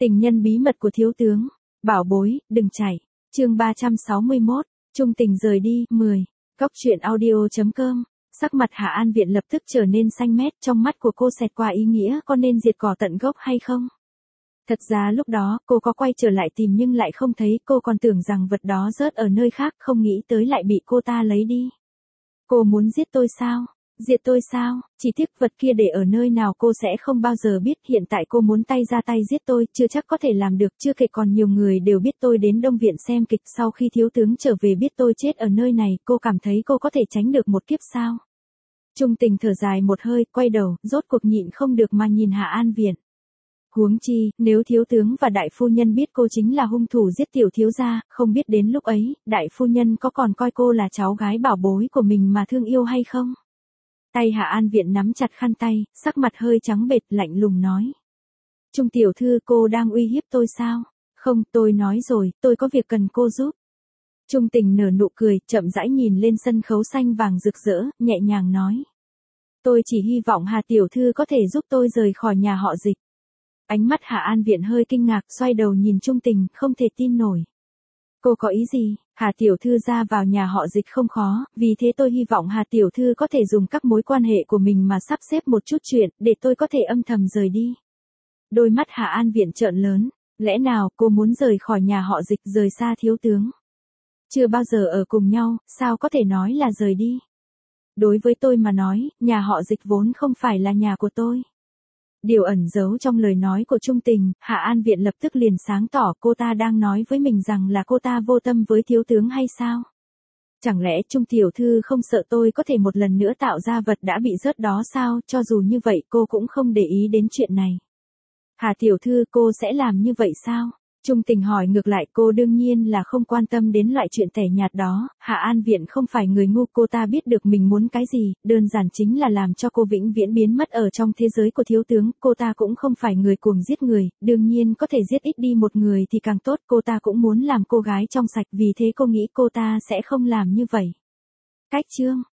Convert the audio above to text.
Tình nhân bí mật của thiếu tướng. Bảo bối, đừng chạy. Chương 361. Trung tình rời đi. 10. Cóc truyện audio.com. Sắc mặt Hạ An Viện lập tức trở nên xanh mét, trong mắt của cô xẹt qua ý nghĩa có nên diệt cỏ tận gốc hay không. Thật ra lúc đó, cô có quay trở lại tìm nhưng lại không thấy, cô còn tưởng rằng vật đó rớt ở nơi khác, không nghĩ tới lại bị cô ta lấy đi. Cô muốn giết tôi sao? Diệt tôi sao? Chỉ tiếc vật kia để ở nơi nào cô sẽ không bao giờ biết, hiện tại cô muốn tay ra tay giết tôi, chưa chắc có thể làm được, chưa kể còn nhiều người đều biết tôi đến Đông Viện xem kịch, sau khi thiếu tướng trở về biết tôi chết ở nơi này, cô cảm thấy cô có thể tránh được một kiếp sao? Trung tình thở dài một hơi, quay đầu, rốt cuộc nhịn không được mà nhìn Hạ An Viện. Huống chi, nếu thiếu tướng và đại phu nhân biết cô chính là hung thủ giết tiểu thiếu gia, không biết đến lúc ấy, đại phu nhân có còn coi cô là cháu gái bảo bối của mình mà thương yêu hay không? Tay Hạ An Viện nắm chặt khăn tay, sắc mặt hơi trắng bệch, lạnh lùng nói. Trung tiểu thư, cô đang uy hiếp tôi sao? Không, tôi nói rồi, tôi có việc cần cô giúp. Trung tình nở nụ cười, chậm rãi nhìn lên sân khấu xanh vàng rực rỡ, nhẹ nhàng nói. Tôi chỉ hy vọng Hà tiểu thư có thể giúp tôi rời khỏi nhà họ Dịch. Ánh mắt Hạ An Viện hơi kinh ngạc, xoay đầu nhìn Trung tình, không thể tin nổi. Cô có ý gì? Hà tiểu thư ra vào nhà họ Dịch không khó, vì thế tôi hy vọng Hà tiểu thư có thể dùng các mối quan hệ của mình mà sắp xếp một chút chuyện, để tôi có thể âm thầm rời đi. Đôi mắt Hạ An Viện trợn lớn, lẽ nào cô muốn rời khỏi nhà họ Dịch, rời xa thiếu tướng? Chưa bao giờ ở cùng nhau, sao có thể nói là rời đi? Đối với tôi mà nói, nhà họ Dịch vốn không phải là nhà của tôi. Điều ẩn giấu trong lời nói của Trung tình, Hạ An Viện lập tức liền sáng tỏ, cô ta đang nói với mình rằng là cô ta vô tâm với thiếu tướng hay sao? Chẳng lẽ Trung tiểu thư không sợ tôi có thể một lần nữa tạo ra vật đã bị rớt đó sao? Cho dù như vậy cô cũng không để ý đến chuyện này. Hà tiểu thư, cô sẽ làm như vậy sao? Trung tình hỏi ngược lại, cô đương nhiên là không quan tâm đến loại chuyện tẻ nhạt đó, Hạ An Viện không phải người ngu, cô ta biết được mình muốn cái gì, đơn giản chính là làm cho cô vĩnh viễn biến mất ở trong thế giới của thiếu tướng, cô ta cũng không phải người cuồng giết người, đương nhiên có thể giết ít đi một người thì càng tốt, cô ta cũng muốn làm cô gái trong sạch, vì thế cô nghĩ cô ta sẽ không làm như vậy. Cách chương